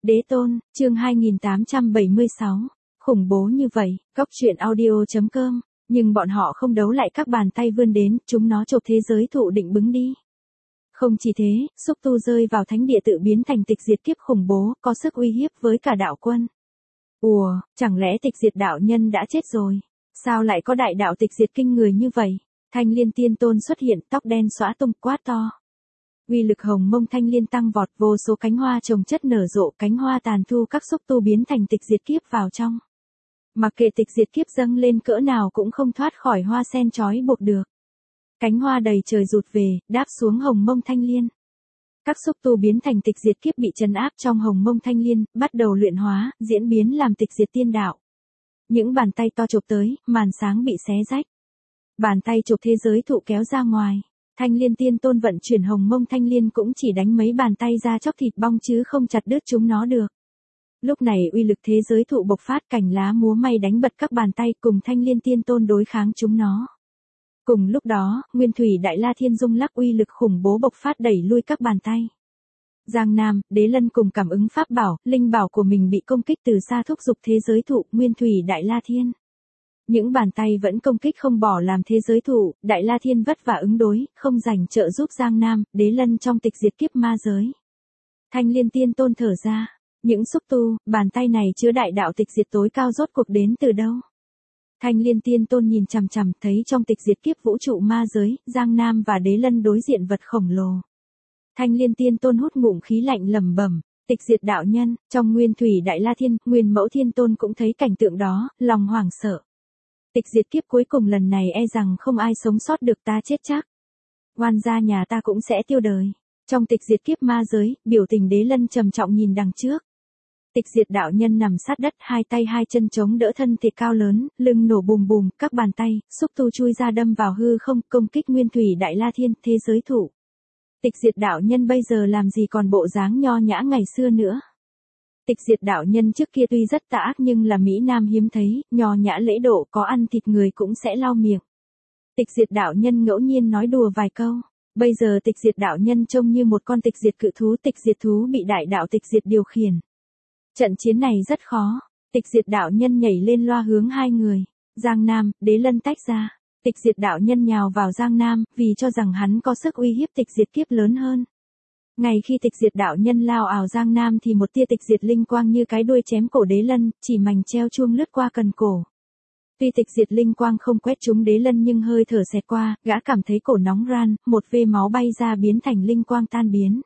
Đế tôn, chương 2876. Khủng bố như vậy, góc truyện audio.com, nhưng bọn họ không đấu lại các bàn tay vươn đến, chúng nó chộp thế giới thụ định bứng đi. Không chỉ thế, xúc tu rơi vào thánh địa tự biến thành tịch diệt kiếp khủng bố, có sức uy hiếp với cả đạo quân. Ủa, chẳng lẽ tịch diệt đạo nhân đã chết rồi? Sao lại có đại đạo tịch diệt kinh người như vậy? Thanh Liên Tiên Tôn xuất hiện, tóc đen xõa tung, quát to. Uy lực hồng mông thanh liên tăng vọt, vô số cánh hoa trồng chất nở rộ, cánh hoa tàn thu các xúc tu biến thành tịch diệt kiếp vào trong. Mặc kệ tịch diệt kiếp dâng lên cỡ nào cũng không thoát khỏi hoa sen trói buộc được. Cánh hoa đầy trời rụt về, đáp xuống hồng mông thanh liên. Các xúc tu biến thành tịch diệt kiếp bị trấn áp trong hồng mông thanh liên, bắt đầu luyện hóa, diễn biến làm tịch diệt tiên đạo. Những bàn tay to chộp tới, màn sáng bị xé rách. Bàn tay chộp thế giới thụ kéo ra ngoài. Thanh Liên Tiên Tôn vận chuyển hồng mông thanh liên cũng chỉ đánh mấy bàn tay ra chóc thịt bong chứ không chặt đứt chúng nó được. Lúc này uy lực thế giới thụ bộc phát, cành lá múa may đánh bật các bàn tay cùng Thanh Liên Tiên Tôn đối kháng chúng nó. Cùng lúc đó, Nguyên Thủy Đại La Thiên rung lắc, uy lực khủng bố bộc phát đẩy lui các bàn tay. Giang Nam, Đế Lân cùng cảm ứng pháp bảo, linh bảo của mình bị công kích từ xa, thúc giục thế giới thụ, Nguyên Thủy Đại La Thiên. Những bàn tay vẫn công kích không bỏ làm thế giới thụ, Đại La Thiên vất vả ứng đối, không rảnh trợ giúp Giang Nam, Đế Lân trong tịch diệt kiếp ma giới. Thanh Liên Tiên Tôn thở ra, những xúc tu, bàn tay này chứa đại đạo tịch diệt tối cao rốt cuộc đến từ đâu? Thanh Liên Tiên Tôn nhìn chằm chằm, thấy trong tịch diệt kiếp vũ trụ ma giới, Giang Nam và Đế Lân đối diện vật khổng lồ. Thanh Liên Tiên Tôn hút ngụm khí lạnh lẩm bẩm, tịch diệt đạo nhân, trong Nguyên Thủy Đại La Thiên, Nguyên Mẫu Thiên Tôn cũng thấy cảnh tượng đó, lòng hoảng sợ. Tịch diệt kiếp cuối cùng lần này e rằng không ai sống sót được, ta chết chắc. Oan gia nhà ta cũng sẽ tiêu đời. Trong tịch diệt kiếp ma giới, biểu tình Đế Lân trầm trọng nhìn đằng trước. Tịch diệt đạo nhân nằm sát đất, hai tay hai chân chống đỡ thân thể cao lớn, lưng nổ bùm bùm, các bàn tay, xúc tu chui ra đâm vào hư không, công kích Nguyên Thủy Đại La Thiên, thế giới thụ. Tịch diệt đạo nhân bây giờ làm gì còn bộ dáng nho nhã ngày xưa nữa. Tịch diệt đạo nhân trước kia tuy rất tà ác nhưng là Mỹ Nam hiếm thấy, nho nhã lễ độ, có ăn thịt người cũng sẽ lau miệng. Tịch diệt đạo nhân ngẫu nhiên nói đùa vài câu. Bây giờ tịch diệt đạo nhân trông như một con tịch diệt cự thú, tịch diệt thú bị đại đạo tịch diệt điều khiển. Trận chiến này rất khó. Tịch diệt đạo nhân nhảy lên loa hướng hai người. Giang Nam, Đế Lân tách ra. Tịch diệt đạo nhân nhào vào Giang Nam, vì cho rằng hắn có sức uy hiếp tịch diệt kiếp lớn hơn. Ngay khi tịch diệt đạo nhân lao ảo Giang Nam thì một tia tịch diệt linh quang như cái đuôi chém cổ Đế Lân, chỉ mảnh treo chuông lướt qua cần cổ. Tuy tịch diệt linh quang không quét trúng Đế Lân nhưng hơi thở xẹt qua, gã cảm thấy cổ nóng ran, một vê máu bay ra biến thành linh quang tan biến.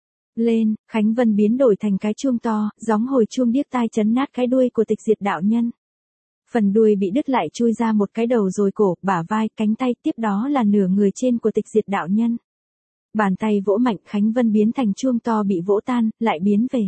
Lên, Khánh Vân biến đổi thành cái chuông to, gióng hồi chuông điếc tai chấn nát cái đuôi của tịch diệt đạo nhân. Phần đuôi bị đứt lại chui ra một cái đầu rồi cổ, bả vai, cánh tay, tiếp đó là nửa người trên của tịch diệt đạo nhân. Bàn tay vỗ mạnh, Khánh Vân biến thành chuông to bị vỗ tan, lại biến về.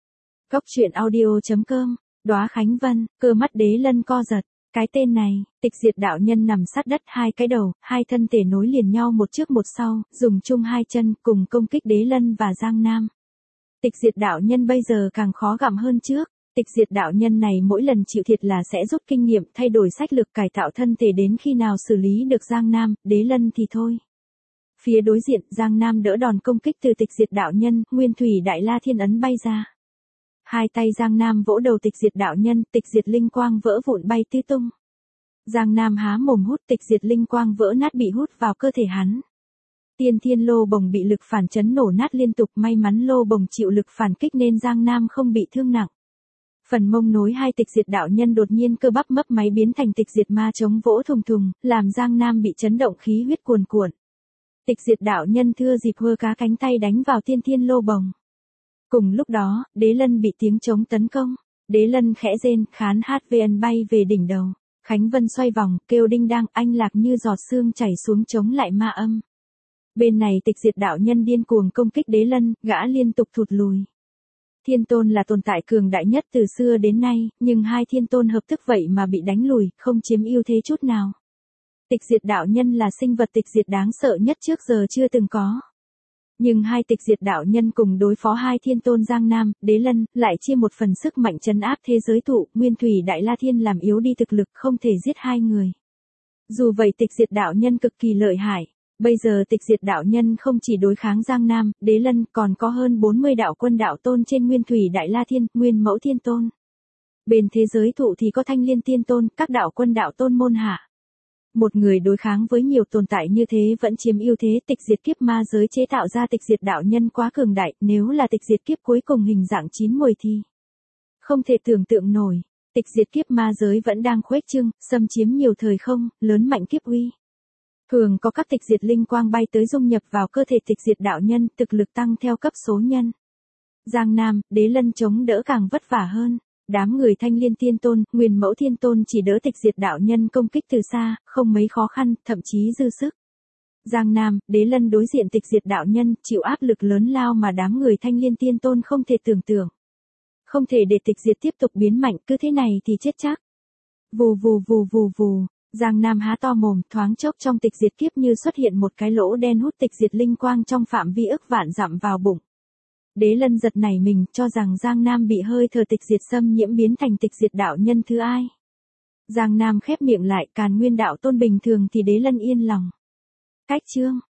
Góc truyện audio.com, đóa Khánh Vân, cơ mắt Đế Lân co giật. Cái tên này, tịch diệt đạo nhân nằm sát đất, hai cái đầu, hai thân thể nối liền nhau một trước một sau, dùng chung hai chân cùng công kích Đế Lân và Giang Nam. Tịch diệt đạo nhân bây giờ càng khó gặm hơn trước. Tịch diệt đạo nhân này mỗi lần chịu thiệt là sẽ rút kinh nghiệm, thay đổi sách lược, cải tạo thân thể, đến khi nào xử lý được Giang Nam, Đế Lân thì thôi. Phía đối diện, Giang Nam đỡ đòn công kích từ tịch diệt đạo nhân, Nguyên Thủy Đại La Thiên ấn bay ra. Hai tay Giang Nam vỗ đầu tịch diệt đạo nhân, tịch diệt linh quang vỡ vụn bay tứ tung. Giang Nam há mồm hút, tịch diệt linh quang vỡ nát bị hút vào cơ thể hắn. Tiên thiên lô bồng bị lực phản chấn nổ nát liên tục, may mắn lô bồng chịu lực phản kích nên Giang Nam không bị thương nặng. Phần mông nối hai tịch diệt đạo nhân đột nhiên cơ bắp mấp máy biến thành tịch diệt ma chống vỗ thùng thùng, làm Giang Nam bị chấn động khí huyết cuồn cuộn. Tịch diệt đạo nhân thưa dịp hơ cá cánh tay đánh vào tiên thiên lô bồng. Cùng lúc đó, Đế Lân bị tiếng trống tấn công. Đế Lân khẽ rên, khán HVN bay về đỉnh đầu. Khánh Vân xoay vòng, kêu đinh đang, anh lạc như giọt sương chảy xuống chống lại ma âm. Bên này tịch diệt đạo nhân điên cuồng công kích Đế Lân, gã liên tục thụt lùi. Thiên tôn là tồn tại cường đại nhất từ xưa đến nay, nhưng hai thiên tôn hợp thức vậy mà bị đánh lùi, không chiếm ưu thế chút nào. Tịch diệt đạo nhân là sinh vật tịch diệt đáng sợ nhất trước giờ chưa từng có. Nhưng hai tịch diệt đạo nhân cùng đối phó hai thiên tôn Giang Nam, Đế Lân, lại chia một phần sức mạnh trấn áp thế giới thụ, Nguyên Thủy Đại La Thiên làm yếu đi thực lực, không thể giết hai người. Dù vậy tịch diệt đạo nhân cực kỳ lợi hại. Bây giờ tịch diệt đạo nhân không chỉ đối kháng Giang Nam, Đế Lân, còn có hơn 40 đạo quân đạo tôn trên Nguyên Thủy Đại La Thiên, Nguyên Mẫu Thiên Tôn. Bên thế giới thụ thì có Thanh Liên Tiên Tôn, các đạo quân đạo tôn môn hạ. Một người đối kháng với nhiều tồn tại như thế vẫn chiếm ưu thế. Tịch diệt kiếp ma giới chế tạo ra tịch diệt đạo nhân quá cường đại, nếu là tịch diệt kiếp cuối cùng hình dạng chín muồi thì không thể tưởng tượng nổi. Tịch diệt kiếp ma giới vẫn đang khuếch trương, xâm chiếm nhiều thời không, lớn mạnh kiếp uy. Thường có các tịch diệt linh quang bay tới dung nhập vào cơ thể tịch diệt đạo nhân, thực lực tăng theo cấp số nhân. Giang Nam, Đế Lân chống đỡ càng vất vả hơn. Đám người Thanh Liên Tiên Tôn, Nguyên Mẫu Thiên Tôn chỉ đỡ tịch diệt đạo nhân công kích từ xa, không mấy khó khăn, thậm chí dư sức. Giang Nam, Đế Lân đối diện tịch diệt đạo nhân, chịu áp lực lớn lao mà đám người Thanh Liên Tiên Tôn không thể tưởng tượng. Không thể để tịch diệt tiếp tục biến mạnh, cứ thế này thì chết chắc. Vù vù vù vù vù, Giang Nam há to mồm, thoáng chốc trong tịch diệt kiếp như xuất hiện một cái lỗ đen hút tịch diệt linh quang trong phạm vi ức vạn dặm vào bụng. Đế Lân giật nảy mình, cho rằng Giang Nam bị hơi thở tịch diệt xâm nhiễm biến thành tịch diệt đạo nhân thứ ai. Giang Nam khép miệng lại, Càn Nguyên đạo tôn bình thường thì Đế Lân yên lòng. Cách chương